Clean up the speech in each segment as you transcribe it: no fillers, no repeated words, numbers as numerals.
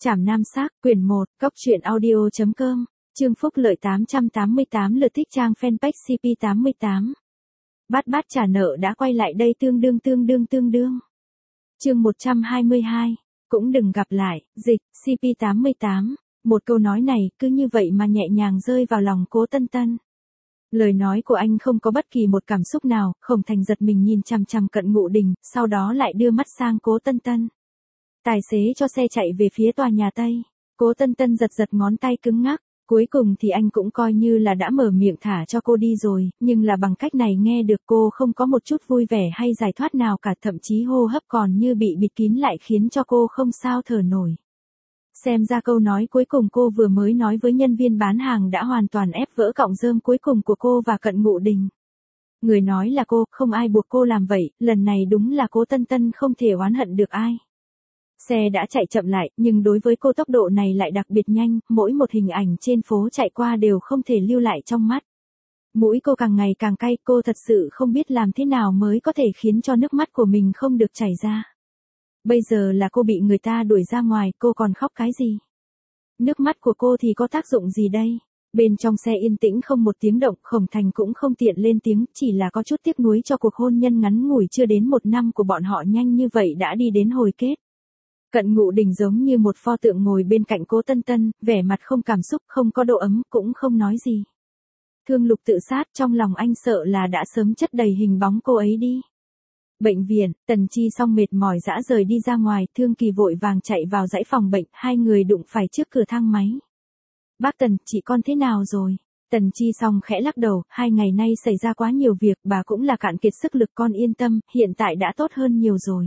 Trảm Nam Xác, quyển 1, Cóc truyện audio.com, chương phúc lợi 888 lượt thích trang fanpage CP88. Bát bát trả nợ đã quay lại đây tương đương. Chương 122, cũng đừng gặp lại, dịch, CP88. Một câu nói này cứ như vậy mà nhẹ nhàng rơi vào lòng Cố Tân Tân. Lời nói của anh không có bất kỳ một cảm xúc nào, Khổng Thành giật mình nhìn chằm chằm Cận Ngụ Đình, sau đó lại đưa mắt sang Cố Tân Tân. Tài xế cho xe chạy về phía tòa nhà Tây. Cố Tân Tân giật ngón tay cứng ngắc. Cuối cùng thì anh cũng coi như là đã mở miệng thả cho cô đi rồi, nhưng là bằng cách này nghe được cô không có một chút vui vẻ hay giải thoát nào cả, thậm chí hô hấp còn như bị bịt kín lại khiến cho cô không sao thở nổi. Xem ra câu nói cuối cùng cô vừa mới nói với nhân viên bán hàng đã hoàn toàn ép vỡ cọng rơm cuối cùng của cô và Cận Ngụ Đình. Người nói là cô, không ai buộc cô làm vậy, lần này đúng là Cố Tân Tân không thể oán hận được ai. Xe đã chạy chậm lại, nhưng đối với cô tốc độ này lại đặc biệt nhanh, mỗi một hình ảnh trên phố chạy qua đều không thể lưu lại trong mắt. Mũi cô càng ngày càng cay, cô thật sự không biết làm thế nào mới có thể khiến cho nước mắt của mình không được chảy ra. Bây giờ là cô bị người ta đuổi ra ngoài, cô còn khóc cái gì? Nước mắt của cô thì có tác dụng gì đây? Bên trong xe yên tĩnh không một tiếng động, Khổng Thành cũng không tiện lên tiếng, chỉ là có chút tiếc nuối cho cuộc hôn nhân ngắn ngủi chưa đến 1 năm của bọn họ nhanh như vậy đã đi đến hồi kết. Cận Ngụ Đình giống như một pho tượng ngồi bên cạnh Cố Tân Tân, vẻ mặt không cảm xúc, không có độ ấm, cũng không nói gì. Thương Lục tự sát, trong lòng anh sợ là đã sớm chất đầy hình bóng cô ấy đi. Bệnh viện, Tần Chi Song mệt mỏi dã rời đi ra ngoài, Thương Kỳ vội vàng chạy vào dãy phòng bệnh, hai người đụng phải trước cửa thang máy. Bác Tần, chị con thế nào rồi? Tần Chi Song khẽ lắc đầu, 2 ngày nay xảy ra quá nhiều việc, bà cũng là cạn kiệt sức lực, con yên tâm, hiện tại đã tốt hơn nhiều rồi.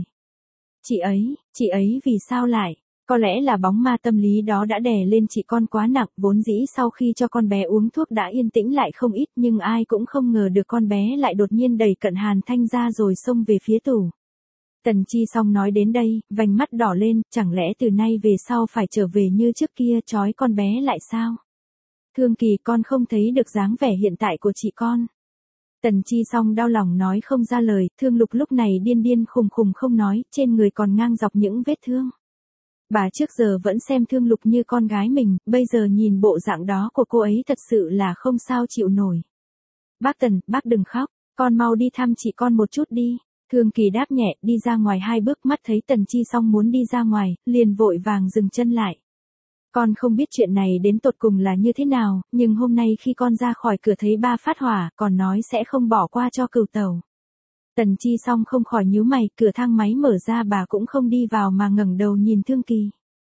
Chị ấy vì sao lại? Có lẽ là bóng ma tâm lý đó đã đè lên chị con quá nặng, vốn dĩ sau khi cho con bé uống thuốc đã yên tĩnh lại không ít, nhưng ai cũng không ngờ được con bé lại đột nhiên đẩy Cận Hàn Thanh ra rồi xông về phía tủ. Tần Chi Song nói đến đây, vành mắt đỏ lên, chẳng lẽ từ nay về sau phải trở về như trước kia trói con bé lại sao? Thương Kỳ, con không thấy được dáng vẻ hiện tại của chị con. Tần Chi Song đau lòng nói không ra lời, Thương Lục lúc này điên khùng không nói, trên người còn ngang dọc những vết thương. Bà trước giờ vẫn xem Thương Lục như con gái mình, bây giờ nhìn bộ dạng đó của cô ấy thật sự là không sao chịu nổi. Bác Tần, bác đừng khóc, con mau đi thăm chị con một chút đi. Thương Kỳ đáp nhẹ, đi ra ngoài 2 bước, mắt thấy Tần Chi Song muốn đi ra ngoài, liền vội vàng dừng chân lại. Con không biết chuyện này đến tột cùng là như thế nào, nhưng hôm nay khi con ra khỏi cửa thấy ba phát hỏa, còn nói sẽ không bỏ qua cho Cửu Tẩu. Tần Chi Song không khỏi nhíu mày, cửa thang máy mở ra bà cũng không đi vào mà ngẩng đầu nhìn Thương Kỳ.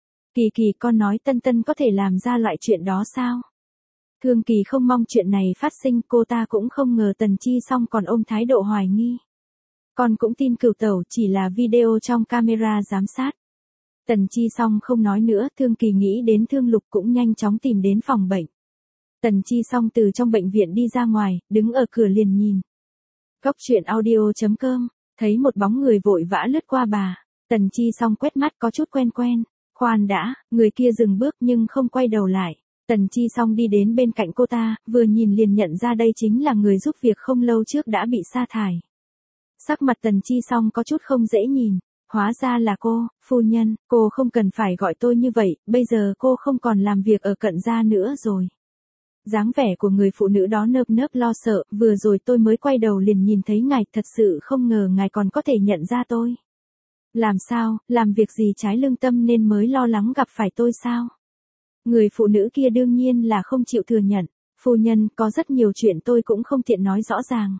Kỳ, con nói Tân Tân có thể làm ra loại chuyện đó sao? Thương Kỳ không mong chuyện này phát sinh, cô ta cũng không ngờ Tần Chi Song còn ôm thái độ hoài nghi. Con cũng tin Cửu Tẩu chỉ là video trong camera giám sát. Tần Chi Song không nói nữa, Thương Kỳ nghĩ đến Thương Lục cũng nhanh chóng tìm đến phòng bệnh. Tần Chi Song từ trong bệnh viện đi ra ngoài, đứng ở cửa liền nhìn. Cóc truyện audio.com, thấy một bóng người vội vã lướt qua bà. Tần Chi Song quét mắt có chút quen. Khoan đã, người kia dừng bước nhưng không quay đầu lại. Tần Chi Song đi đến bên cạnh cô ta, vừa nhìn liền nhận ra đây chính là người giúp việc không lâu trước đã bị sa thải. Sắc mặt Tần Chi Song có chút không dễ nhìn. Hóa ra là cô, phu nhân, cô không cần phải gọi tôi như vậy, bây giờ cô không còn làm việc ở Cận gia nữa rồi. Dáng vẻ của người phụ nữ đó nơm nớp lo sợ, vừa rồi tôi mới quay đầu liền nhìn thấy ngài, thật sự không ngờ ngài còn có thể nhận ra tôi. Làm sao, làm việc gì trái lương tâm nên mới lo lắng gặp phải tôi sao? Người phụ nữ kia đương nhiên là không chịu thừa nhận, phu nhân, có rất nhiều chuyện tôi cũng không tiện nói rõ ràng.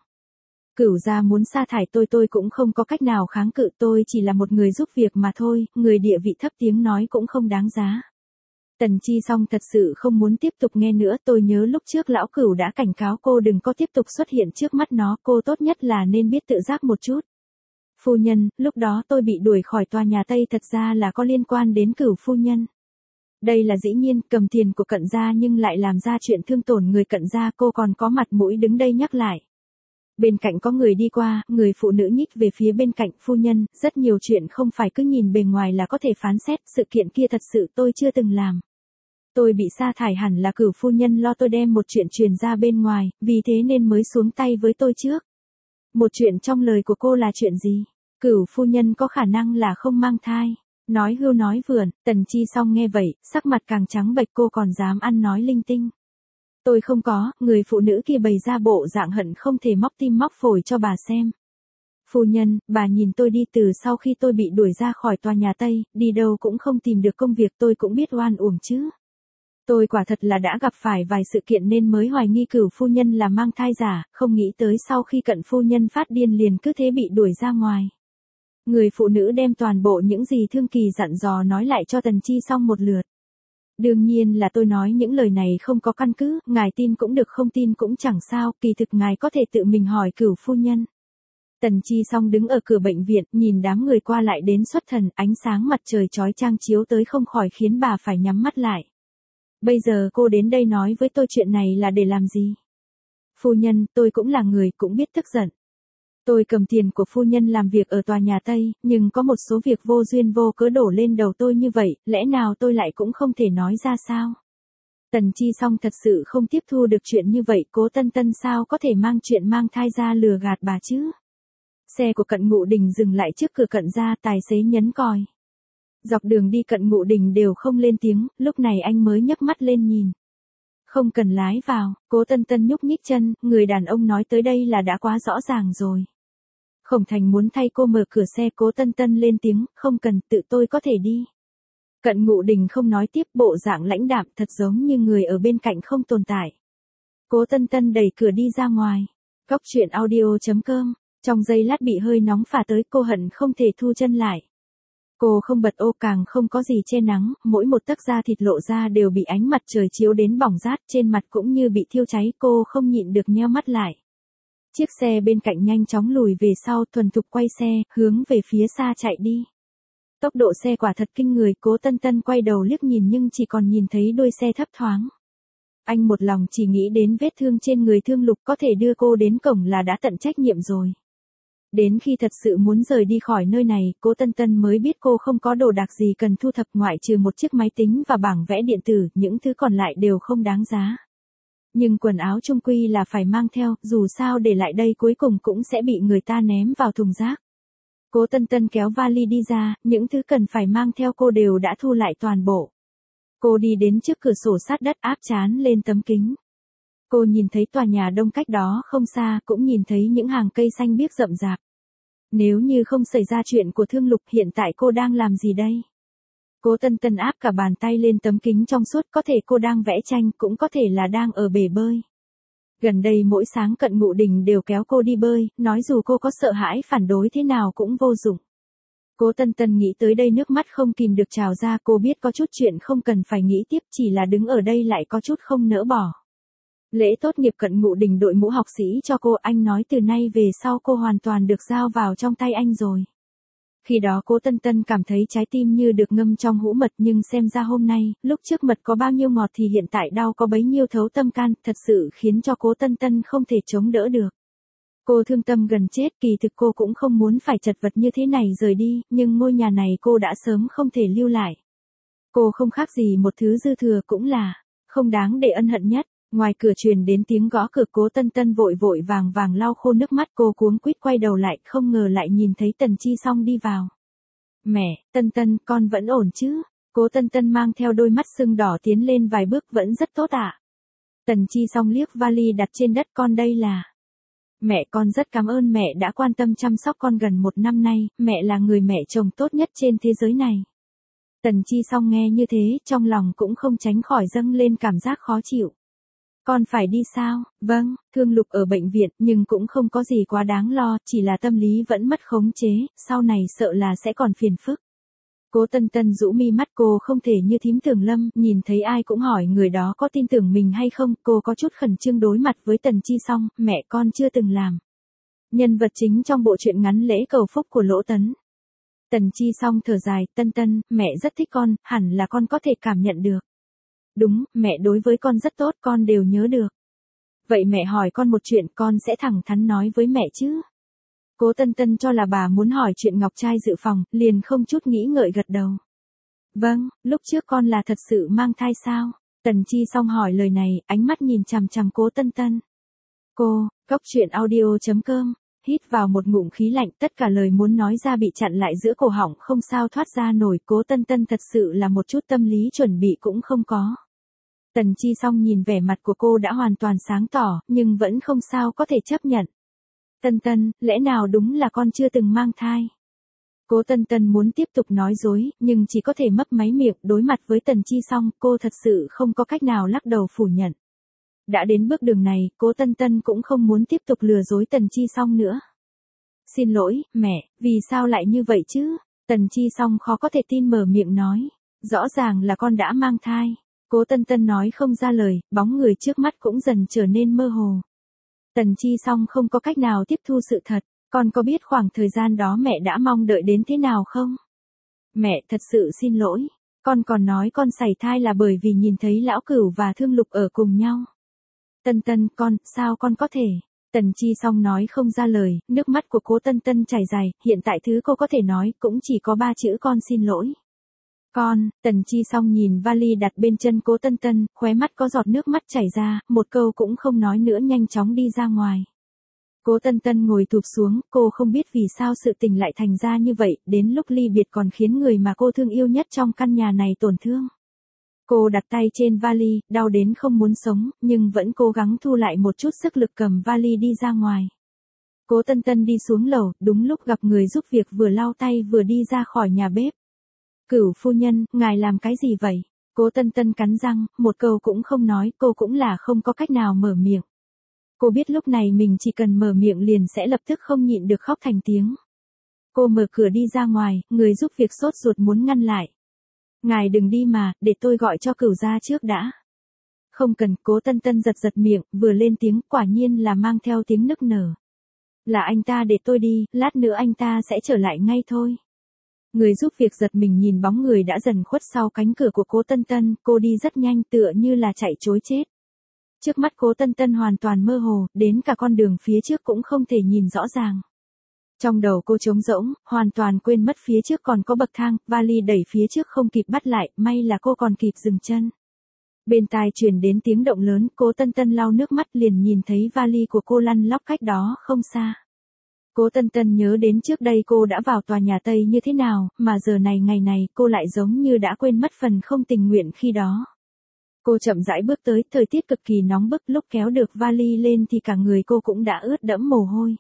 Cửu gia muốn sa thải tôi cũng không có cách nào kháng cự, tôi chỉ là một người giúp việc mà thôi, người địa vị thấp tiếng nói cũng không đáng giá. Tần Chi Song thật sự không muốn tiếp tục nghe nữa, tôi nhớ lúc trước lão Cửu đã cảnh cáo cô đừng có tiếp tục xuất hiện trước mắt nó, cô tốt nhất là nên biết tự giác một chút. Phu nhân, lúc đó tôi bị đuổi khỏi tòa nhà Tây thật ra là có liên quan đến Cửu phu nhân. Đây là dĩ nhiên, cầm tiền của Cận gia nhưng lại làm ra chuyện thương tổn người Cận gia, cô còn có mặt mũi đứng đây nhắc lại. Bên cạnh có người đi qua, người phụ nữ nhích về phía bên cạnh, phu nhân, rất nhiều chuyện không phải cứ nhìn bề ngoài là có thể phán xét, sự kiện kia thật sự tôi chưa từng làm. Tôi bị sa thải hẳn là Cửu phu nhân lo tôi đem một chuyện truyền ra bên ngoài, vì thế nên mới xuống tay với tôi trước. Một chuyện trong lời của cô là chuyện gì? Cửu phu nhân có khả năng là không mang thai. Nói hưu nói vượn, Tần Chi Song nghe vậy, sắc mặt càng trắng bệch, cô còn dám ăn nói linh tinh. Tôi không có, người phụ nữ kia bày ra bộ dạng hận không thể móc tim móc phổi cho bà xem. Phu nhân, bà nhìn tôi đi, từ sau khi tôi bị đuổi ra khỏi tòa nhà Tây, đi đâu cũng không tìm được công việc, tôi cũng biết oan uổng chứ. Tôi quả thật là đã gặp phải vài sự kiện nên mới hoài nghi Cửu phu nhân là mang thai giả, không nghĩ tới sau khi Cận phu nhân phát điên liền cứ thế bị đuổi ra ngoài. Người phụ nữ đem toàn bộ những gì Thương Kỳ dặn dò nói lại cho Tần Chi Song một lượt. Đương nhiên là tôi nói những lời này không có căn cứ, ngài tin cũng được không tin cũng chẳng sao, kỳ thực ngài có thể tự mình hỏi Cửu phu nhân. Tần Chi Song đứng ở cửa bệnh viện, nhìn đám người qua lại đến xuất thần, ánh sáng mặt trời chói chang chiếu tới không khỏi khiến bà phải nhắm mắt lại. Bây giờ cô đến đây nói với tôi chuyện này là để làm gì? Phu nhân, tôi cũng là người, cũng biết tức giận. Tôi cầm tiền của phu nhân làm việc ở tòa nhà Tây, nhưng có một số việc vô duyên vô cớ đổ lên đầu tôi như vậy, lẽ nào tôi lại cũng không thể nói ra sao? Tần Chi Song thật sự không tiếp thu được chuyện như vậy, Cố Tân Tân sao có thể mang chuyện mang thai ra lừa gạt bà chứ? Xe của Cận Ngụ Đình dừng lại trước cửa Cận gia, tài xế nhấn còi. Dọc đường đi Cận Ngụ Đình đều không lên tiếng, lúc này anh mới nhấc mắt lên nhìn. Không cần lái vào, Cố Tân Tân nhúc nhích chân, người đàn ông nói tới đây là đã quá rõ ràng rồi. Khổng Thành muốn thay cô mở cửa xe, Cố Tân Tân lên tiếng, không cần, tự tôi có thể đi. Cận Ngụ Đình không nói tiếp, bộ dạng lãnh đạm thật giống như người ở bên cạnh không tồn tại. Cố Tân Tân đẩy cửa đi ra ngoài. Cóc truyện audio.com, trong giây lát bị hơi nóng phả tới, cô hận không thể thu chân lại. Cô không bật ô, càng không có gì che nắng, mỗi một tấc da thịt lộ ra đều bị ánh mặt trời chiếu đến bỏng rát, trên mặt cũng như bị thiêu cháy, cô không nhịn được nheo mắt lại. Chiếc xe bên cạnh nhanh chóng lùi về sau, thuần thục quay xe, hướng về phía xa chạy đi. Tốc độ xe quả thật kinh người, Cố Tân Tân quay đầu liếc nhìn nhưng chỉ còn nhìn thấy đuôi xe thấp thoáng. Anh một lòng chỉ nghĩ đến vết thương trên người Thương Lục, có thể đưa cô đến cổng là đã tận trách nhiệm rồi. Đến khi thật sự muốn rời đi khỏi nơi này, Cố Tân Tân mới biết cô không có đồ đạc gì cần thu thập ngoại trừ một chiếc máy tính và bảng vẽ điện tử, những thứ còn lại đều không đáng giá. Nhưng quần áo chung quy là phải mang theo, dù sao để lại đây cuối cùng cũng sẽ bị người ta ném vào thùng rác. Cố Tân Tân kéo vali đi ra, những thứ cần phải mang theo cô đều đã thu lại toàn bộ. Cô đi đến trước cửa sổ sát đất, áp trán lên tấm kính. Cô nhìn thấy tòa nhà đông cách đó không xa, cũng nhìn thấy những hàng cây xanh biếc rậm rạp. Nếu như không xảy ra chuyện của Thương Lục, hiện tại cô đang làm gì đây? Cố Tân Tân áp cả bàn tay lên tấm kính trong suốt, có thể cô đang vẽ tranh, cũng có thể là đang ở bể bơi. Gần đây mỗi sáng Cận Ngụ Đình đều kéo cô đi bơi, nói dù cô có sợ hãi phản đối thế nào cũng vô dụng. Cố Tân Tân nghĩ tới đây nước mắt không kìm được trào ra, cô biết có chút chuyện không cần phải nghĩ tiếp, chỉ là đứng ở đây lại có chút không nỡ bỏ. Lễ tốt nghiệp Cận Ngụ Đình đội mũ học sĩ cho cô, anh nói từ nay về sau cô hoàn toàn được giao vào trong tay anh rồi. Khi đó Cố Tân Tân cảm thấy trái tim như được ngâm trong hũ mật, nhưng xem ra hôm nay, lúc trước mật có bao nhiêu ngọt thì hiện tại đau có bấy nhiêu thấu tâm can, thật sự khiến cho Cố Tân Tân không thể chống đỡ được. Cô thương tâm gần chết, kỳ thực cô cũng không muốn phải chật vật như thế này rời đi, nhưng ngôi nhà này cô đã sớm không thể lưu lại. Cô không khác gì một thứ dư thừa, cũng là không đáng để ân hận nhất. Ngoài cửa truyền đến tiếng gõ cửa, Cố Tân Tân vội vội vàng vàng lau khô nước mắt, cô cuống quýt quay đầu lại, không ngờ lại nhìn thấy Tần Chi Song đi vào. Mẹ, Tân Tân, con vẫn ổn chứ? Cố Tân Tân mang theo đôi mắt sưng đỏ tiến lên vài bước, vẫn rất tốt ạ. Tần Chi Song liếc vali đặt trên đất, con đây là... Mẹ, con rất cảm ơn mẹ đã quan tâm chăm sóc con gần 1 năm nay, mẹ là người mẹ chồng tốt nhất trên thế giới này. Tần Chi Song nghe như thế, trong lòng cũng không tránh khỏi dâng lên cảm giác khó chịu. Con phải đi sao? Vâng, Thương Lục ở bệnh viện, nhưng cũng không có gì quá đáng lo, chỉ là tâm lý vẫn mất khống chế, sau này sợ là sẽ còn phiền phức. Cố Tân Tân rũ mi mắt, cô không thể như thím Tưởng Lâm, nhìn thấy ai cũng hỏi người đó có tin tưởng mình hay không, cô có chút khẩn trương đối mặt với Tần Chi Song, mẹ con chưa từng làm nhân vật chính trong bộ truyện ngắn Lễ Cầu Phúc của Lỗ Tấn. Tần Chi Song thở dài, Tân Tân, mẹ rất thích con, hẳn là con có thể cảm nhận được. Đúng, mẹ đối với con rất tốt, con đều nhớ được. Vậy mẹ hỏi con một chuyện, con sẽ thẳng thắn nói với mẹ chứ? Cố Tân Tân cho là bà muốn hỏi chuyện ngọc trai dự phòng, liền không chút nghĩ ngợi gật đầu. Vâng, lúc trước con là thật sự mang thai sao? Tần Chi Song hỏi lời này, ánh mắt nhìn chằm chằm Cố Tân Tân. Cô, Cóc truyện audio.com, Hít vào một ngụm khí lạnh, tất cả lời muốn nói ra bị chặn lại giữa cổ họng không sao thoát ra nổi. Cố Tân Tân thật sự là một chút tâm lý chuẩn bị cũng không có. Tần Chi Song nhìn vẻ mặt của cô đã hoàn toàn sáng tỏ, nhưng vẫn không sao có thể chấp nhận. Tân Tân, lẽ nào đúng là con chưa từng mang thai? Cố Tân Tân muốn tiếp tục nói dối, nhưng chỉ có thể mấp máy miệng. Đối mặt với Tần Chi Song, cô thật sự không có cách nào lắc đầu phủ nhận. Đã đến bước đường này, Cố Tân Tân cũng không muốn tiếp tục lừa dối Tần Chi Song nữa. Xin lỗi, mẹ, vì sao lại như vậy chứ? Tần Chi Song khó có thể tin mở miệng nói. Rõ ràng là con đã mang thai. Cố Tân Tân nói không ra lời, bóng người trước mắt cũng dần trở nên mơ hồ. Tần Chi Song không có cách nào tiếp thu sự thật. Con có biết khoảng thời gian đó mẹ đã mong đợi đến thế nào không? Mẹ thật sự xin lỗi. Con còn nói con sảy thai là bởi vì nhìn thấy Lão Cửu và Thương Lục ở cùng nhau. Tân Tân, sao con có thể? Tần Chi Song nói không ra lời, nước mắt của Cố Tân Tân chảy dài, hiện tại thứ cô có thể nói cũng chỉ có 3 chữ con xin lỗi. Tần Chi Song nhìn vali đặt bên chân Cố Tân Tân, khóe mắt có giọt nước mắt chảy ra, một câu cũng không nói nữa nhanh chóng đi ra ngoài. Cố Tân Tân ngồi thụp xuống, cô không biết vì sao sự tình lại thành ra như vậy, đến lúc ly biệt còn khiến người mà cô thương yêu nhất trong căn nhà này tổn thương. Cô đặt tay trên vali, đau đến không muốn sống, nhưng vẫn cố gắng thu lại một chút sức lực cầm vali đi ra ngoài. Cố Tân Tân đi xuống lầu, đúng lúc gặp người giúp việc vừa lau tay vừa đi ra khỏi nhà bếp. Cửu phu nhân, ngài làm cái gì vậy? Cố Tân Tân cắn răng, một câu cũng không nói, cô cũng là không có cách nào mở miệng. Cô biết lúc này mình chỉ cần mở miệng liền sẽ lập tức không nhịn được khóc thành tiếng. Cô mở cửa đi ra ngoài, người giúp việc sốt ruột muốn ngăn lại. Ngài đừng đi mà, để tôi gọi cho Cửu gia trước đã. Không cần, Cố Tân Tân giật giật miệng, vừa lên tiếng, quả nhiên là mang theo tiếng nức nở. Là anh ta để tôi đi, lát nữa anh ta sẽ trở lại ngay thôi. Người giúp việc giật mình nhìn bóng người đã dần khuất sau cánh cửa của Cố Tân Tân, cô đi rất nhanh tựa như là chạy trối chết. Trước mắt Cố Tân Tân hoàn toàn mơ hồ, đến cả con đường phía trước cũng không thể nhìn rõ ràng. Trong đầu cô trống rỗng, hoàn toàn quên mất phía trước còn có bậc thang, vali đẩy phía trước không kịp bắt lại, may là cô còn kịp dừng chân. Bên tai truyền đến tiếng động lớn, Cố Tân Tân lau nước mắt liền nhìn thấy vali của cô lăn lóc cách đó không xa. Cố Tân Tân nhớ đến trước đây cô đã vào tòa nhà Tây như thế nào, mà giờ này ngày này cô lại giống như đã quên mất phần không tình nguyện khi đó. Cô chậm rãi bước tới, thời tiết cực kỳ nóng bức, lúc kéo được vali lên thì cả người cô cũng đã ướt đẫm mồ hôi.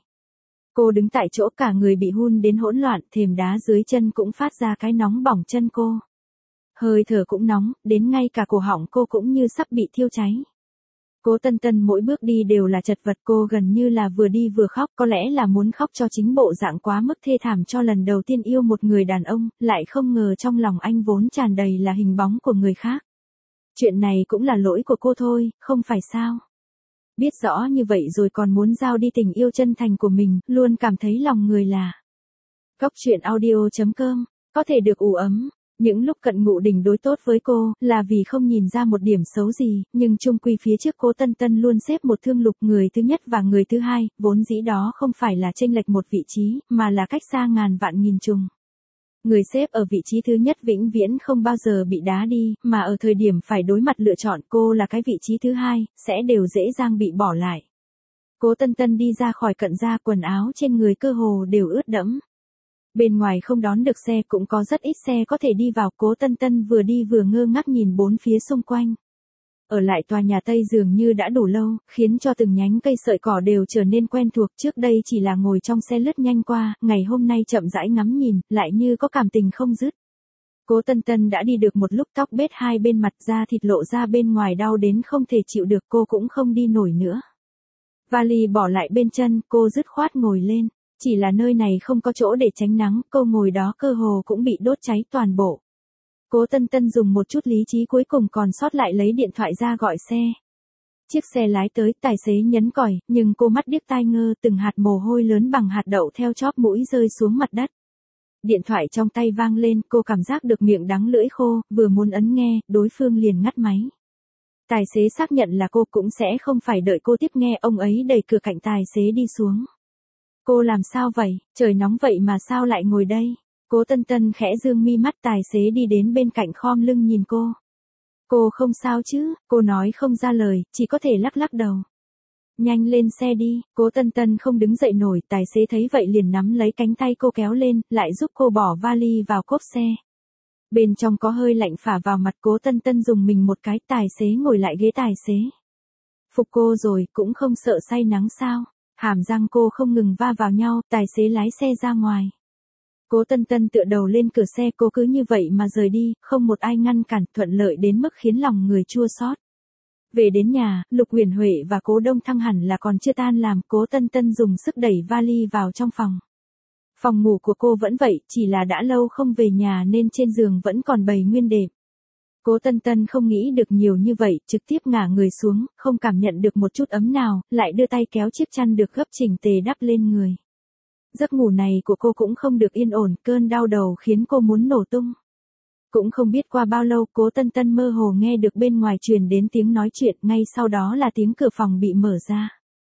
Cô đứng tại chỗ cả người bị hun đến hỗn loạn, thềm đá dưới chân cũng phát ra cái nóng bỏng chân cô. Hơi thở cũng nóng, đến ngay cả cổ họng cô cũng như sắp bị thiêu cháy. Cố Tân Tân mỗi bước đi đều là chật vật, cô gần như là vừa đi vừa khóc, có lẽ là muốn khóc cho chính bộ dạng quá mức thê thảm cho lần đầu tiên yêu một người đàn ông, lại không ngờ trong lòng anh vốn tràn đầy là hình bóng của người khác. Chuyện này cũng là lỗi của cô thôi, không phải sao? Biết rõ như vậy rồi còn muốn giao đi tình yêu chân thành của mình, luôn cảm thấy lòng người là. Góc truyện audio.com, có thể được ủ ấm. Những lúc Cận Ngụ Đình đối tốt với cô, là vì không nhìn ra một điểm xấu gì, nhưng chung quy phía trước Cố Tân Tân luôn xếp một Thương Lục người thứ nhất và người thứ hai, vốn dĩ đó không phải là chênh lệch một vị trí, mà là cách xa ngàn vạn nghìn trùng. Người xếp ở vị trí thứ nhất vĩnh viễn không bao giờ bị đá đi, mà ở thời điểm phải đối mặt lựa chọn cô là cái vị trí thứ hai, sẽ đều dễ dàng bị bỏ lại. Cố Tân Tân đi ra khỏi Cận gia, quần áo trên người cơ hồ đều ướt đẫm. Bên ngoài không đón được xe, cũng có rất ít xe có thể đi vào, Cố Tân Tân vừa đi vừa ngơ ngác nhìn bốn phía xung quanh. Ở lại tòa nhà Tây dường như đã đủ lâu, khiến cho từng nhánh cây sợi cỏ đều trở nên quen thuộc, trước đây chỉ là ngồi trong xe lướt nhanh qua, ngày hôm nay chậm rãi ngắm nhìn, lại như có cảm tình không dứt. Cố Tân Tân đã đi được một lúc, tóc bết hai bên mặt, da thịt lộ ra bên ngoài đau đến không thể chịu được, cô cũng không đi nổi nữa. Vali bỏ lại bên chân, cô dứt khoát ngồi lên. Chỉ là nơi này không có chỗ để tránh nắng, cô ngồi đó cơ hồ cũng bị đốt cháy toàn bộ. Cố Tân Tân dùng một chút lý trí cuối cùng còn sót lại lấy điện thoại ra gọi xe. Chiếc xe lái tới, tài xế nhấn còi, nhưng cô mắt điếc tai ngơ, từng hạt mồ hôi lớn bằng hạt đậu theo chóp mũi rơi xuống mặt đất. Điện thoại trong tay vang lên, cô cảm giác được miệng đắng lưỡi khô, vừa muốn ấn nghe, đối phương liền ngắt máy. Tài xế xác nhận là cô, cũng sẽ không phải đợi cô tiếp nghe, ông ấy đẩy cửa cạnh tài xế đi xuống. Cô làm sao vậy, trời nóng vậy mà sao lại ngồi đây? Cố Tân Tân khẽ dương mi mắt, tài xế đi đến bên cạnh khom lưng nhìn cô. Cô không sao chứ? Cô nói không ra lời, chỉ có thể lắc lắc đầu. Nhanh lên xe đi, Cố Tân Tân không đứng dậy nổi, tài xế thấy vậy liền nắm lấy cánh tay cô kéo lên, lại giúp cô bỏ vali vào cốp xe. Bên trong có hơi lạnh phả vào mặt, Cố Tân Tân dùng mình một cái, tài xế ngồi lại ghế tài xế. Phục cô rồi, cũng không sợ say nắng sao? Hàm răng cô không ngừng va vào nhau, tài xế lái xe ra ngoài. Cố Tân Tân tựa đầu lên cửa xe, cô cứ như vậy mà rời đi, không một ai ngăn cản, thuận lợi đến mức khiến lòng người chua xót. Về đến nhà, Lục Huyền Huệ và Cố Đông Thăng hẳn là còn chưa tan làm, Cố Tân Tân dùng sức đẩy vali vào trong phòng. Phòng ngủ của cô vẫn vậy, chỉ là đã lâu không về nhà nên trên giường vẫn còn bày nguyên đệm. Cố Tân Tân không nghĩ được nhiều như vậy, trực tiếp ngả người xuống, không cảm nhận được một chút ấm nào, lại đưa tay kéo chiếc chăn được gấp chỉnh tề đắp lên người. Giấc ngủ này của cô cũng không được yên ổn, cơn đau đầu khiến cô muốn nổ tung. Cũng không biết qua bao lâu, Cố Tân Tân mơ hồ nghe được bên ngoài truyền đến tiếng nói chuyện, ngay sau đó là tiếng cửa phòng bị mở ra.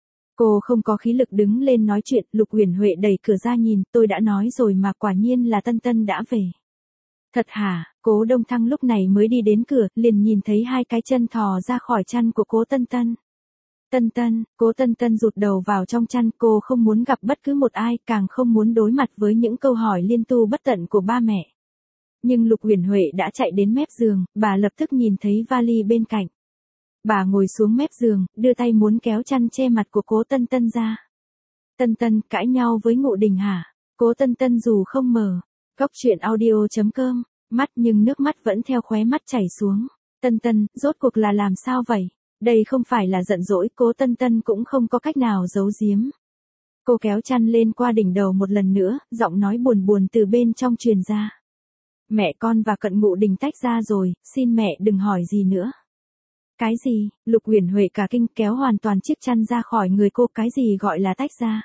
Cô không có khí lực đứng lên nói chuyện, Lục Huyền Huệ đẩy cửa ra nhìn, tôi đã nói rồi mà, quả nhiên là Tân Tân đã về. Thật hả? Cố Đông Thăng lúc này mới đi đến cửa, liền nhìn thấy hai cái chân thò ra khỏi chăn của Cố Tân Tân. Tân Tân, Cố Tân Tân rụt đầu vào trong chăn, cô không muốn gặp bất cứ một ai, càng không muốn đối mặt với những câu hỏi liên tu bất tận của ba mẹ. Nhưng Lục Huyền Huệ đã chạy đến mép giường, bà lập tức nhìn thấy vali bên cạnh. Bà ngồi xuống mép giường, đưa tay muốn kéo chăn che mặt của Cố Tân Tân ra. Tân Tân, cãi nhau với Ngụ Đình hả? Cố Tân Tân dù không mở cốc truyện audio.com mắt nhưng nước mắt vẫn theo khóe mắt chảy xuống. Tân Tân, rốt cuộc là làm sao vậy? Đây không phải là giận dỗi, Cố Tân Tân cũng không có cách nào giấu giếm. Cô kéo chăn lên qua đỉnh đầu một lần nữa, giọng nói buồn buồn từ bên trong truyền ra. Mẹ con và Cận Ngụ Đình tách ra rồi, xin mẹ đừng hỏi gì nữa. Cái gì? Lục Huyền Huệ cả kinh, kéo hoàn toàn chiếc chăn ra khỏi người cô, cái gì gọi là tách ra?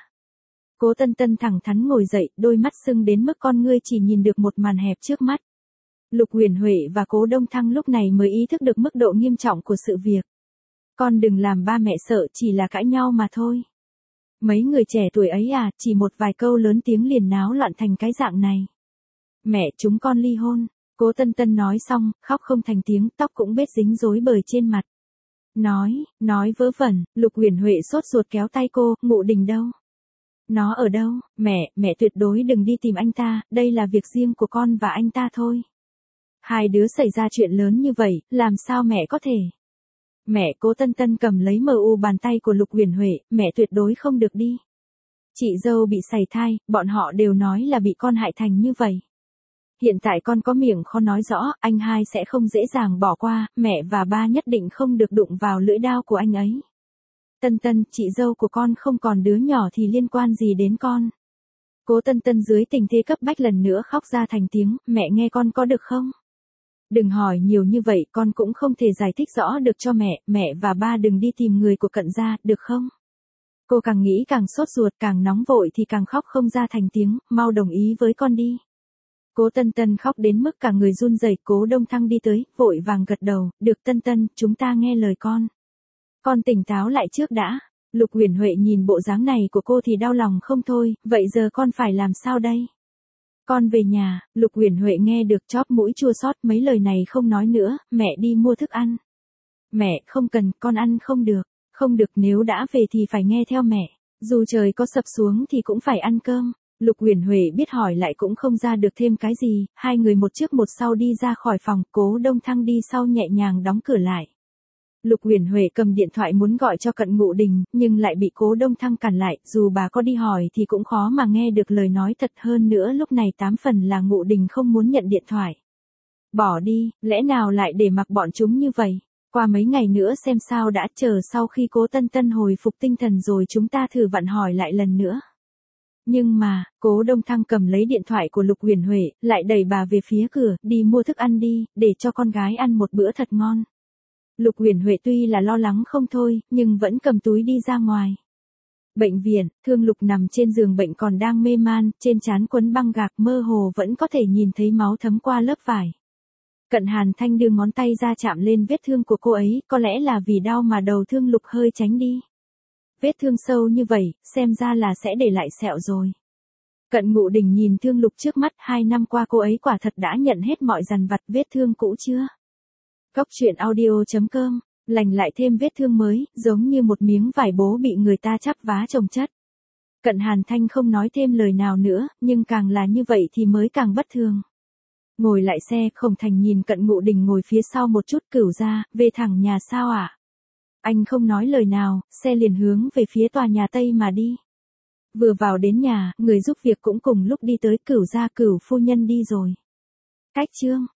Cố Tân Tân thẳng thắn ngồi dậy, đôi mắt sưng đến mức con ngươi chỉ nhìn được một màn hẹp trước mắt. Lục Huyền Huệ và Cố Đông Thăng lúc này mới ý thức được mức độ nghiêm trọng của sự việc. Con đừng làm ba mẹ sợ, chỉ là cãi nhau mà thôi. Mấy người trẻ tuổi ấy à, chỉ một vài câu lớn tiếng liền náo loạn thành cái dạng này. Mẹ, chúng con ly hôn. Cố Tân Tân nói xong, khóc không thành tiếng, tóc cũng bết dính rối bời trên mặt. Nói vớ vẩn, Lục Huyền Huệ sốt ruột kéo tay cô, Ngụ Đình đâu? Nó ở đâu? Mẹ tuyệt đối đừng đi tìm anh ta, đây là việc riêng của con và anh ta thôi. Hai đứa xảy ra chuyện lớn như vậy, làm sao mẹ có thể? Mẹ, Cố Tân Tân cầm lấy bàn tay của Lục Huyền Huệ, mẹ tuyệt đối không được đi. Chị dâu bị sảy thai, bọn họ đều nói là bị con hại thành như vậy. Hiện tại con có miệng khó nói rõ, anh hai sẽ không dễ dàng bỏ qua, mẹ và ba nhất định không được đụng vào lưỡi dao của anh ấy. Tân Tân, chị dâu của con không còn đứa nhỏ thì liên quan gì đến con? Cố Tân Tân dưới tình thế cấp bách lần nữa khóc ra thành tiếng, mẹ nghe con có được không? Đừng hỏi nhiều như vậy, con cũng không thể giải thích rõ được cho mẹ và ba đừng đi tìm người của Cận gia, được không? Cô càng nghĩ càng sốt ruột, càng nóng vội thì càng khóc không ra thành tiếng, mau đồng ý với con đi. Cố Tân Tân khóc đến mức cả người run rẩy, Cố Đông Thăng đi tới, vội vàng gật đầu, được Tân Tân, chúng ta nghe lời con. Con tỉnh táo lại trước đã. Lục Huyền Huệ nhìn bộ dáng này của cô thì đau lòng không thôi, vậy giờ con phải làm sao đây? Con về nhà, Lục Huyền Huệ nghe được chóp mũi chua xót, mấy lời này không nói nữa, mẹ đi mua thức ăn. Mẹ, không cần, con ăn không được. Không được, nếu đã về thì phải nghe theo mẹ. Dù trời có sập xuống thì cũng phải ăn cơm. Lục Huyền Huệ biết hỏi lại cũng không ra được thêm cái gì, hai người một trước một sau đi ra khỏi phòng, Cố Đông Thăng đi sau nhẹ nhàng đóng cửa lại. Lục Huyền Huệ cầm điện thoại muốn gọi cho Cận Ngụ Đình, nhưng lại bị Cố Đông Thăng cản lại, dù bà có đi hỏi thì cũng khó mà nghe được lời nói thật, hơn nữa lúc này 8 phần là Ngụ Đình không muốn nhận điện thoại. Bỏ đi, lẽ nào lại để mặc bọn chúng như vậy? Qua mấy ngày nữa xem sao đã, chờ sau khi Cố Tân Tân hồi phục tinh thần rồi chúng ta thử vặn hỏi lại lần nữa. Nhưng mà, Cố Đông Thăng cầm lấy điện thoại của Lục Huyền Huệ, lại đẩy bà về phía cửa, đi mua thức ăn đi, để cho con gái ăn một bữa thật ngon. Lục Huyền Huệ tuy là lo lắng không thôi, nhưng vẫn cầm túi đi ra ngoài. Bệnh viện, Thương Lục nằm trên giường bệnh còn đang mê man, trên trán quấn băng gạc, mơ hồ vẫn có thể nhìn thấy máu thấm qua lớp vải. Cận Hàn Thanh đưa ngón tay ra chạm lên vết thương của cô ấy, có lẽ là vì đau mà đầu Thương Lục hơi tránh đi. Vết thương sâu như vậy, xem ra là sẽ để lại sẹo rồi. Cận Ngụ Đình nhìn Thương Lục trước mắt, 2 năm qua cô ấy quả thật đã nhận hết mọi dằn vặt, vết thương cũ chưa? Cốc truyện audio.com Lành lại thêm vết thương mới, giống như một miếng vải bố bị người ta chắp vá chồng chất. Cận Hàn Thanh không nói thêm lời nào nữa, nhưng càng là như vậy thì mới càng bất thường. Ngồi lại xe, Khổng Thành nhìn Cận Ngụ Đình ngồi phía sau một chút. Cửu gia, về thẳng nhà sao ạ? Anh không nói lời nào, xe liền hướng về phía tòa nhà Tây mà đi. Vừa vào đến nhà, người giúp việc cũng cùng lúc đi tới. Cửu gia, Cửu phu nhân đi rồi. Cách chương.